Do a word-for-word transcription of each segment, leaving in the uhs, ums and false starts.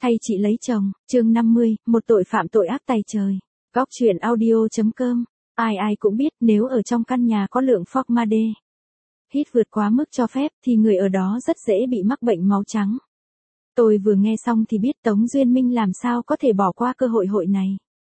Thay chị lấy chồng, chương năm mươi, một tội phạm tội ác tày trời. Góc truyện audio.com. Ai ai cũng biết nếu ở trong căn nhà có lượng formaldehyde hít vượt quá mức cho phép thì người ở đó rất dễ bị mắc bệnh máu trắng. Tôi vừa nghe xong thì biết Tống Duyên Minh làm sao có thể bỏ qua cơ hội hội này.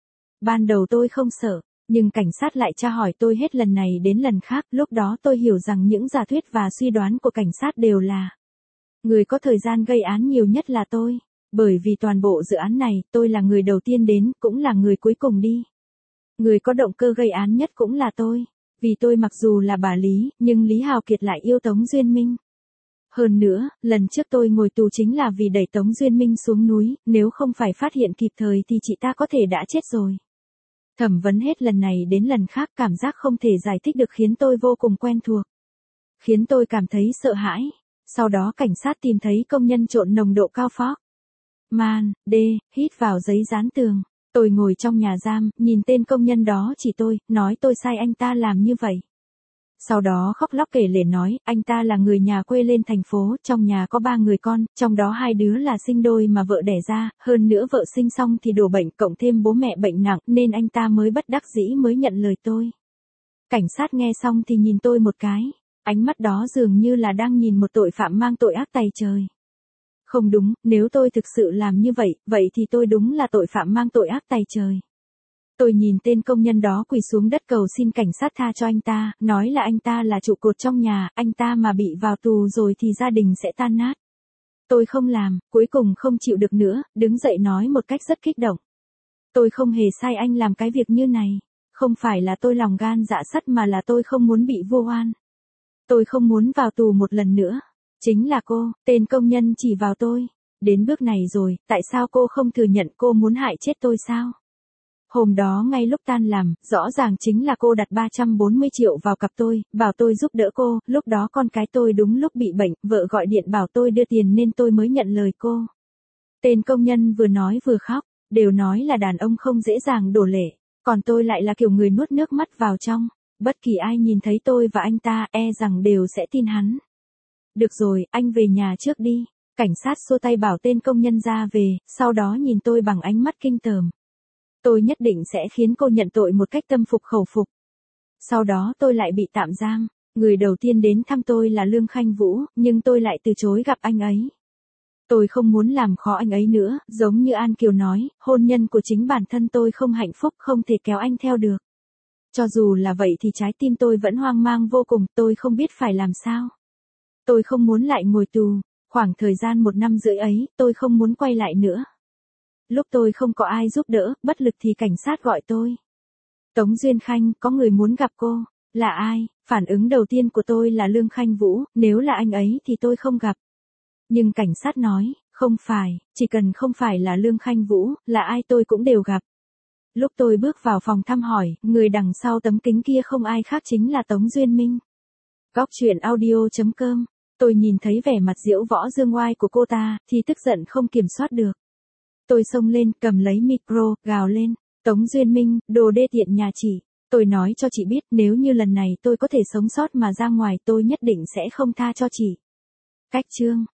Ban đầu tôi không sợ, nhưng cảnh sát lại tra hỏi tôi hết lần này đến lần khác. Lúc đó tôi hiểu rằng những giả thuyết và suy đoán của cảnh sát đều là người có thời gian gây án nhiều nhất là tôi. Bởi vì toàn bộ dự án này, tôi là người đầu tiên đến, cũng là người cuối cùng đi. Người có động cơ gây án nhất cũng là tôi. Vì tôi mặc dù là bà Lý, nhưng Lý Hào Kiệt lại yêu Tống Duyên Minh. Hơn nữa, lần trước tôi ngồi tù chính là vì đẩy Tống Duyên Minh xuống núi, nếu không phải phát hiện kịp thời thì chị ta có thể đã chết rồi. Thẩm vấn hết lần này đến lần khác, cảm giác không thể giải thích được khiến tôi vô cùng quen thuộc. Khiến tôi cảm thấy sợ hãi. Sau đó cảnh sát tìm thấy công nhân trộn nồng độ cao phóc man, D, hít vào giấy dán tường. Tôi ngồi trong nhà giam, nhìn tên công nhân đó chỉ tôi, nói tôi sai anh ta làm như vậy. Sau đó khóc lóc kể lể nói, anh ta là người nhà quê lên thành phố, trong nhà có ba người con, trong đó hai đứa là sinh đôi mà vợ đẻ ra, hơn nữa vợ sinh xong thì đổ bệnh, cộng thêm bố mẹ bệnh nặng, nên anh ta mới bất đắc dĩ mới nhận lời tôi. Cảnh sát nghe xong thì nhìn tôi một cái, ánh mắt đó dường như là đang nhìn một tội phạm mang tội ác tày trời. Không đúng, nếu tôi thực sự làm như vậy, vậy thì tôi đúng là tội phạm mang tội ác tày trời. Tôi nhìn tên công nhân đó quỳ xuống đất cầu xin cảnh sát tha cho anh ta, nói là anh ta là trụ cột trong nhà, anh ta mà bị vào tù rồi thì gia đình sẽ tan nát. Tôi không làm, cuối cùng không chịu được nữa, đứng dậy nói một cách rất kích động. Tôi không hề sai anh làm cái việc như này, không phải là tôi lòng gan dạ sắt mà là tôi không muốn bị vô oan. Tôi không muốn vào tù một lần nữa. Chính là cô, tên công nhân chỉ vào tôi. Đến bước này rồi, tại sao cô không thừa nhận cô muốn hại chết tôi sao? Hôm đó ngay lúc tan làm, rõ ràng chính là cô đặt ba trăm bốn mươi triệu vào cặp tôi, bảo tôi giúp đỡ cô, lúc đó con cái tôi đúng lúc bị bệnh, vợ gọi điện bảo tôi đưa tiền nên tôi mới nhận lời cô. Tên công nhân vừa nói vừa khóc, đều nói là đàn ông không dễ dàng đổ lệ, còn tôi lại là kiểu người nuốt nước mắt vào trong. Bất kỳ ai nhìn thấy tôi và anh ta e rằng đều sẽ tin hắn. Được rồi, anh về nhà trước đi. Cảnh sát xua tay bảo tên công nhân ra về, sau đó nhìn tôi bằng ánh mắt kinh tởm. Tôi nhất định sẽ khiến cô nhận tội một cách tâm phục khẩu phục. Sau đó tôi lại bị tạm giam. Người đầu tiên đến thăm tôi là Lương Khanh Vũ, nhưng tôi lại từ chối gặp anh ấy. Tôi không muốn làm khó anh ấy nữa, giống như An Kiều nói, hôn nhân của chính bản thân tôi không hạnh phúc, không thể kéo anh theo được. Cho dù là vậy thì trái tim tôi vẫn hoang mang vô cùng, tôi không biết phải làm sao. Tôi không muốn lại ngồi tù, khoảng thời gian một năm rưỡi ấy, tôi không muốn quay lại nữa. Lúc tôi không có ai giúp đỡ, bất lực thì cảnh sát gọi tôi. Tống Duyên Khanh, có người muốn gặp cô. Là ai? Phản ứng đầu tiên của tôi là Lương Khanh Vũ, nếu là anh ấy thì tôi không gặp. Nhưng cảnh sát nói, không phải, chỉ cần không phải là Lương Khanh Vũ, là ai tôi cũng đều gặp. Lúc tôi bước vào phòng thăm hỏi, người đằng sau tấm kính kia không ai khác chính là Tống Duyên Minh. Góc truyện audio.com. Tôi nhìn thấy vẻ mặt diễu võ dương oai của cô ta, thì tức giận không kiểm soát được. Tôi xông lên, cầm lấy micro, gào lên. Tống Duyên Minh, đồ đê tiện nhà chị. Tôi nói cho chị biết nếu như lần này tôi có thể sống sót mà ra ngoài tôi nhất định sẽ không tha cho chị. Cách chương.